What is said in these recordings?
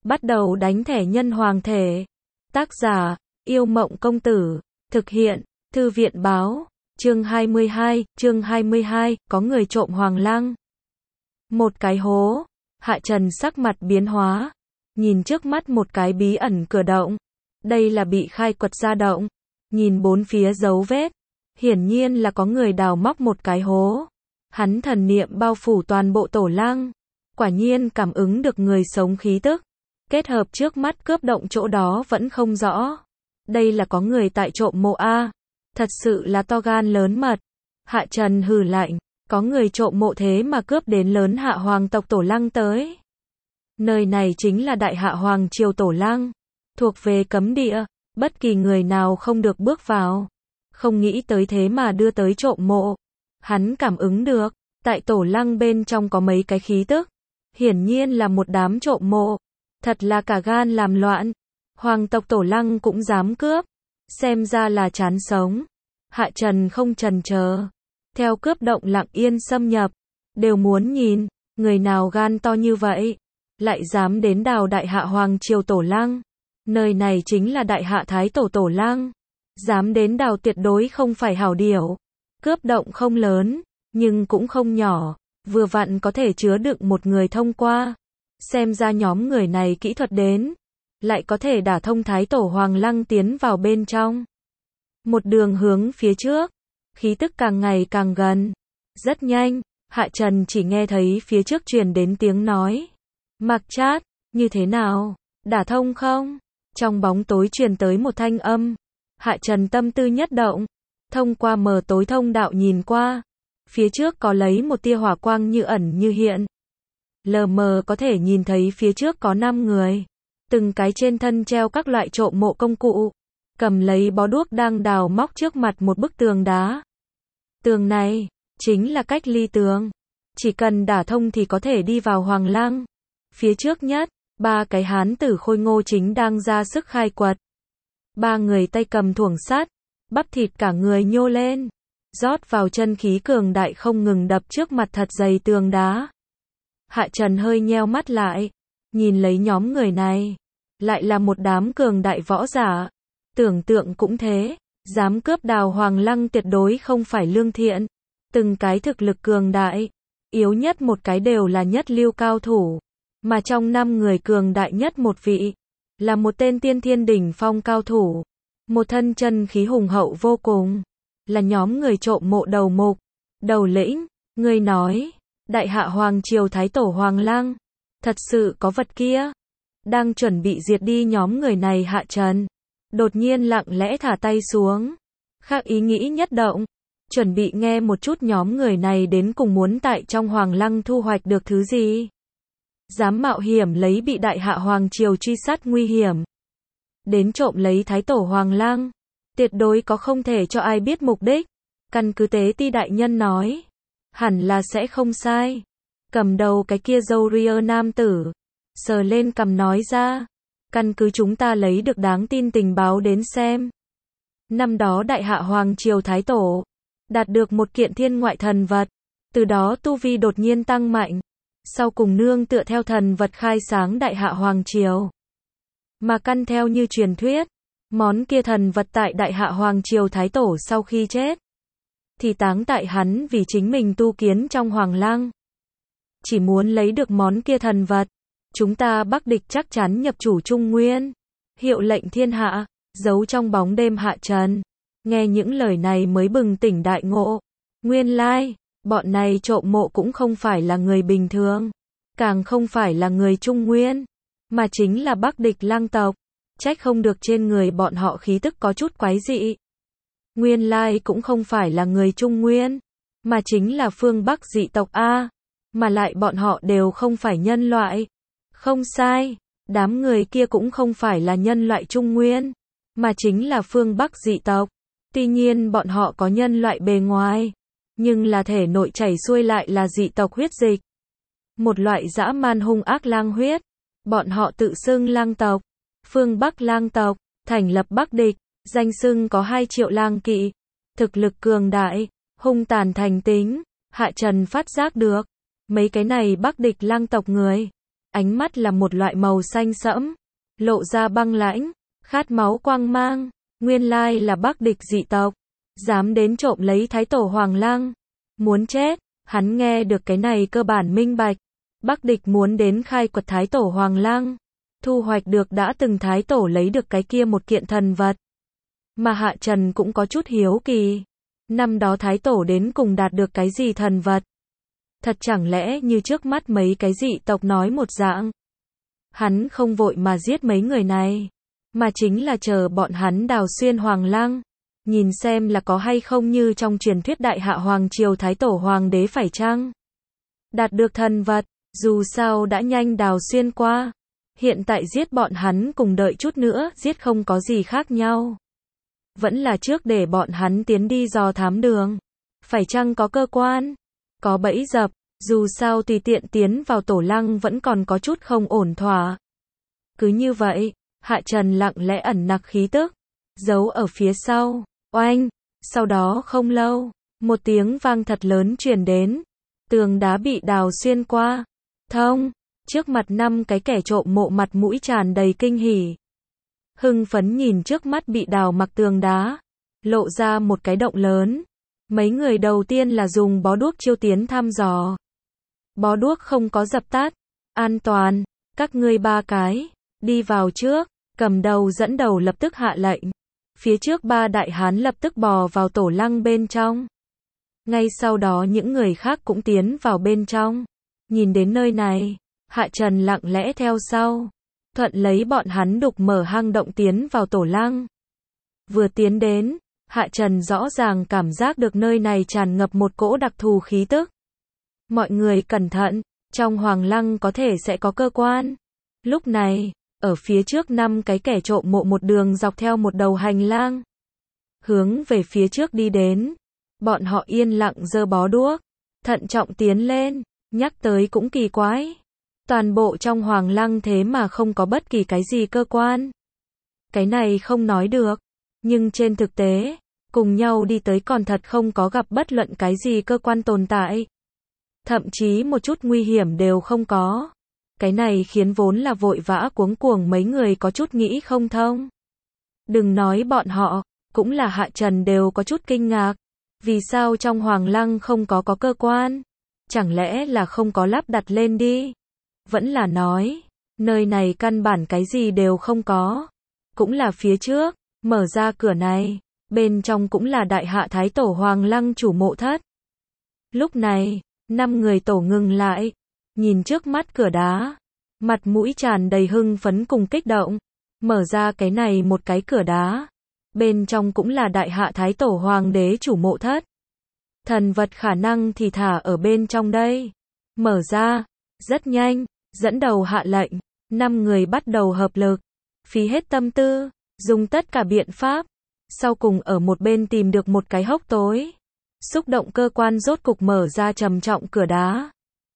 Bắt đầu đánh thẻ nhân hoàng thể. Tác giả, Yêu Mộng Công Tử. Thực hiện, Thư viện Báo. Chương 22, có người trộm hoàng lăng. Một cái hố. Hạ Trần sắc mặt biến hóa. Nhìn trước mắt một cái bí ẩn cửa động. Đây là bị khai quật ra động. Nhìn bốn phía dấu vết. Hiển nhiên là có người đào móc một cái hố. Hắn thần niệm bao phủ toàn bộ tổ lăng. Quả nhiên cảm ứng được người sống khí tức. Kết hợp trước mắt cướp động chỗ đó vẫn không rõ. Đây là có người tại trộm mộ A. Thật sự là to gan lớn mật. Hạ Trần hừ lạnh. Có người trộm mộ thế mà cướp đến lớn hạ hoàng tộc tổ lăng tới. Nơi này chính là đại hạ hoàng triều tổ lăng. Thuộc về cấm địa. Bất kỳ người nào không được bước vào. Không nghĩ tới thế mà đưa tới trộm mộ. Hắn cảm ứng được. Tại tổ lăng bên trong có mấy cái khí tức. Hiển nhiên là một đám trộm mộ. Thật là cả gan làm loạn. Hoàng tộc tổ lăng cũng dám cướp. Xem ra là chán sống. Hạ Trần không chần chờ. Theo cướp động lặng yên xâm nhập. Đều muốn nhìn. Người nào gan to như vậy. Lại dám đến đào đại hạ hoàng triều tổ lăng. Nơi này chính là đại hạ thái tổ tổ lăng. Dám đến đào tuyệt đối không phải hảo điểu. Cướp động không lớn. Nhưng cũng không nhỏ. Vừa vặn có thể chứa đựng một người thông qua. Xem ra nhóm người này kỹ thuật đến. Lại có thể đả thông thái tổ hoàng lăng tiến vào bên trong. Một đường hướng phía trước. Khí tức càng ngày càng gần. Rất nhanh. Hạ Trần chỉ nghe thấy phía trước truyền đến tiếng nói. Mặc Trát, như thế nào? Đả thông không? Trong bóng tối truyền tới một thanh âm. Hạ Trần tâm tư nhất động. Thông qua mờ tối thông đạo nhìn qua. Phía trước có lấy một tia hỏa quang như ẩn như hiện. Lờ mờ có thể nhìn thấy phía trước có 5 người. Từng cái trên thân treo các loại trộm mộ công cụ. Cầm lấy bó đuốc đang đào móc trước mặt một bức tường đá. Tường này, chính là cách ly tường. Chỉ cần đả thông thì có thể đi vào hoàng lăng. Phía trước nhất, 3 cái hán tử khôi ngô chính đang ra sức khai quật. 3 người tay cầm thuổng sắt. Bắp thịt cả người nhô lên. Rót vào chân khí cường đại không ngừng đập trước mặt thật dày tường đá. Hạ Trần hơi nheo mắt lại. Nhìn lấy nhóm người này. Lại là một đám cường đại võ giả. Tưởng tượng cũng thế. Dám cướp đào hoàng lăng tuyệt đối không phải lương thiện. Từng cái thực lực cường đại. Yếu nhất một cái đều là nhất lưu cao thủ. Mà trong 5 người cường đại nhất một vị. Là một tên tiên thiên đỉnh phong cao thủ. Một thân chân khí hùng hậu vô cùng. Là nhóm người trộm mộ đầu mục. Đầu lĩnh. Người nói. Đại hạ hoàng triều thái tổ hoàng lăng. Thật sự có vật kia. Đang chuẩn bị diệt đi nhóm người này Hạ Trần. Đột nhiên lặng lẽ thả tay xuống. Khác ý nghĩ nhất động. Chuẩn bị nghe một chút nhóm người này đến cùng muốn tại trong hoàng lăng thu hoạch được thứ gì. Dám mạo hiểm lấy bị đại hạ hoàng triều truy sát nguy hiểm. Đến trộm lấy thái tổ hoàng lăng. Tuyệt đối có không thể cho ai biết mục đích. Căn cứ tế ti đại nhân nói. Hẳn là sẽ không sai. Cầm đầu cái kia râu ria nam tử. Sờ lên cằm nói ra. Căn cứ chúng ta lấy được đáng tin tình báo đến xem. Năm đó đại hạ hoàng triều thái tổ. Đạt được một kiện thiên ngoại thần vật. Từ đó tu vi đột nhiên tăng mạnh. Sau cùng nương tựa theo thần vật khai sáng đại hạ hoàng triều. Mà căn theo như truyền thuyết. Món kia thần vật tại đại hạ hoàng triều thái tổ sau khi chết. Thì táng tại hắn vì chính mình tu kiến trong hoàng lăng. Chỉ muốn lấy được món kia thần vật. Chúng ta Bắc địch chắc chắn nhập chủ Trung Nguyên. Hiệu lệnh thiên hạ. Giấu trong bóng đêm Hạ Trần. Nghe những lời này mới bừng tỉnh đại ngộ. Nguyên lai, bọn này trộm mộ cũng không phải là người bình thường. Càng không phải là người Trung Nguyên. Mà chính là Bắc địch lang tộc. Trách không được trên người bọn họ khí tức có chút quái dị. Nguyên lai cũng không phải là người Trung Nguyên. Mà chính là phương Bắc dị tộc A. Mà lại bọn họ đều không phải nhân loại. Không sai. Đám người kia cũng không phải là nhân loại Trung Nguyên. Mà chính là phương Bắc dị tộc. Tuy nhiên bọn họ có nhân loại bề ngoài. Nhưng là thể nội chảy xuôi lại là dị tộc huyết dịch. Một loại dã man hung ác lang huyết. Bọn họ tự xưng lang tộc. Phương Bắc lang tộc. Thành lập Bắc địch. Danh xưng có 2 triệu lang kỵ. Thực lực cường đại. Hung tàn thành tính. Hạ Trần phát giác được. Mấy cái này Bắc địch lang tộc người. ánh mắt là một loại màu xanh sẫm, lộ ra băng lãnh, khát máu quang mang, nguyên lai là Bắc Địch dị tộc, dám đến trộm lấy Thái Tổ Hoàng Lăng, muốn chết. Hắn nghe được cái này cơ bản minh bạch, Bắc Địch muốn đến khai quật Thái Tổ Hoàng Lăng, thu hoạch được đã từng Thái Tổ lấy được cái kia một kiện thần vật. Mà Hạ Trần cũng có chút hiếu kỳ, năm đó Thái Tổ đến cùng đạt được cái gì thần vật? Thật chẳng lẽ như trước mắt mấy cái dị tộc nói một dạng? Hắn không vội mà giết mấy người này, mà chính là chờ bọn hắn đào xuyên Hoàng Lăng, nhìn xem là có hay không như trong truyền thuyết Đại Hạ Hoàng Triều Thái Tổ Hoàng đế phải chăng đạt được thần vật, dù sao đã nhanh đào xuyên qua, hiện tại giết bọn hắn cùng đợi chút nữa giết không có gì khác nhau. Vẫn là trước để bọn hắn tiến đi dò thám đường, phải chăng có cơ quan, có bẫy dập, dù sao tùy tiện tiến vào Tổ Lăng vẫn còn có chút không ổn thỏa. Cứ như vậy, Hạ Trần lặng lẽ ẩn nặc khí tức, giấu ở phía sau. Oanh, sau đó không lâu, một tiếng vang thật lớn truyền đến, tường đá bị đào xuyên qua, thông, trước mặt 5 cái kẻ trộm mộ mặt mũi tràn đầy kinh hỉ. Hưng phấn nhìn trước mắt bị đào mặc tường đá, lộ ra một cái động lớn. Mấy người đầu tiên là dùng bó đuốc chiêu tiến thăm dò. Bó đuốc không có dập tắt, an toàn, các ngươi 3 cái, đi vào trước, cầm đầu dẫn đầu lập tức hạ lệnh. Phía trước 3 đại hán lập tức bò vào Tổ Lăng bên trong. Ngay sau đó những người khác cũng tiến vào bên trong. Nhìn đến nơi này, Hạ Trần lặng lẽ theo sau, thuận lấy bọn hắn đục mở hang động tiến vào Tổ Lăng. Vừa tiến đến, Hạ Trần rõ ràng cảm giác được nơi này tràn ngập một cỗ đặc thù khí tức. Mọi người cẩn thận, trong Hoàng Lăng có thể sẽ có cơ quan. Lúc này, ở phía trước 5 cái kẻ trộm mộ một đường dọc theo một đầu hành lang, hướng về phía trước đi đến. Bọn họ yên lặng giơ bó đuốc, thận trọng tiến lên, nhắc tới cũng kỳ quái. Toàn bộ trong Hoàng Lăng thế mà không có bất kỳ cái gì cơ quan. Cái này không nói được, nhưng trên thực tế, cùng nhau đi tới còn thật không có gặp bất luận cái gì cơ quan tồn tại. Thậm chí một chút nguy hiểm đều không có. Cái này khiến vốn là vội vã cuống cuồng mấy người có chút nghĩ không thông. Đừng nói bọn họ, cũng là Hạ Trần đều có chút kinh ngạc. Vì sao trong Hoàng Lăng không có cơ quan? Chẳng lẽ là không có lắp đặt lên đi? Vẫn là nói, nơi này căn bản cái gì đều không có. Cũng là phía trước, mở ra cửa này, bên trong cũng là Đại Hạ Thái Tổ Hoàng Lăng chủ mộ thất. Lúc này, 5 người tổ ngừng lại, nhìn trước mắt cửa đá, mặt mũi tràn đầy hưng phấn cùng kích động, mở ra cái này một cái cửa đá, bên trong cũng là Đại Hạ Thái Tổ Hoàng đế chủ mộ thất. Thần vật khả năng thì thả ở bên trong đây. Mở ra, rất nhanh, dẫn đầu hạ lệnh, 5 người bắt đầu hợp lực, phí hết tâm tư, dùng tất cả biện pháp, sau cùng ở một bên tìm được một cái hốc tối. Xúc động cơ quan rốt cục mở ra trầm trọng cửa đá.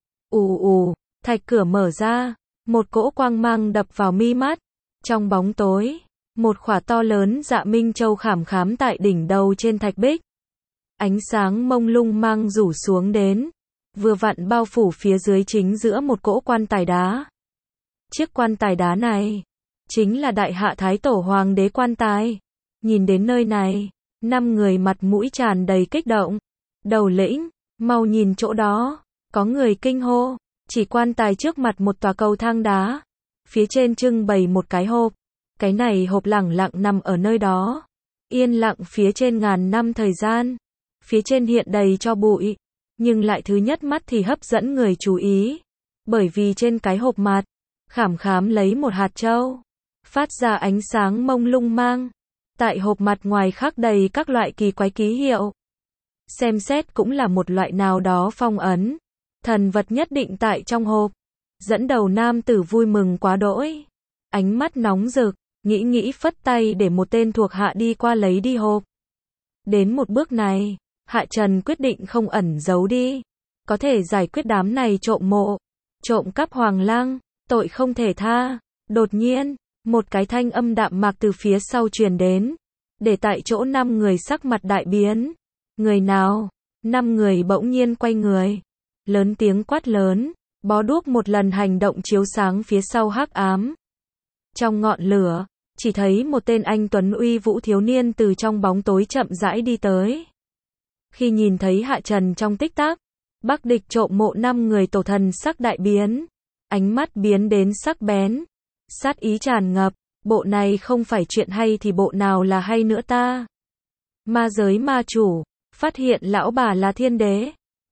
Ù ù, thạch cửa mở ra, một cỗ quang mang đập vào mi mắt. Trong bóng tối, một khỏa to lớn Dạ Minh Châu khảm khám tại đỉnh đầu trên thạch bích. Ánh sáng mông lung mang rủ xuống đến, vừa vặn bao phủ phía dưới chính giữa một cỗ quan tài đá. Chiếc quan tài đá này, chính là Đại Hạ Thái Tổ Hoàng đế quan tài. Nhìn đến nơi này, 5 người mặt mũi tràn đầy kích động. Đầu lĩnh, mau nhìn chỗ đó, có người kinh hô, chỉ quan tài trước mặt một tòa cầu thang đá. Phía trên trưng bày một cái hộp, cái này hộp lẳng lặng nằm ở nơi đó. Yên lặng phía trên ngàn năm thời gian, phía trên hiện đầy cho bụi, nhưng lại thứ nhất mắt thì hấp dẫn người chú ý. Bởi vì trên cái hộp mặt, khảm khám lấy một hạt châu, phát ra ánh sáng mông lung mang. Tại hộp mặt ngoài khắc đầy các loại kỳ quái ký hiệu. Xem xét cũng là một loại nào đó phong ấn. Thần vật nhất định tại trong hộp. Dẫn đầu nam tử vui mừng quá đỗi. Ánh mắt nóng rực, nghĩ phất tay để một tên thuộc hạ đi qua lấy đi hộp. Đến một bước này, Hạ Trần quyết định không ẩn giấu đi. Có thể giải quyết đám này trộm mộ, trộm cắp Hoàng Lăng, tội không thể tha. Đột nhiên, một cái thanh âm đạm mạc từ phía sau truyền đến, để tại chỗ 5 người sắc mặt đại biến. Người nào? 5 người bỗng nhiên quay người, lớn tiếng quát lớn, Bó đuốc một lần hành động chiếu sáng phía sau hắc ám. Trong ngọn lửa, chỉ thấy một tên anh tuấn uy vũ thiếu niên từ trong bóng tối chậm rãi đi tới. Khi nhìn thấy Hạ Trần trong tích tắc, Bắc địch trộm mộ 5 người tổ thần sắc đại biến. Ánh mắt biến đến sắc bén. Sát ý tràn ngập, bộ này không phải chuyện hay thì bộ nào là hay nữa ta? Ma giới ma chủ, phát hiện lão bà là thiên đế.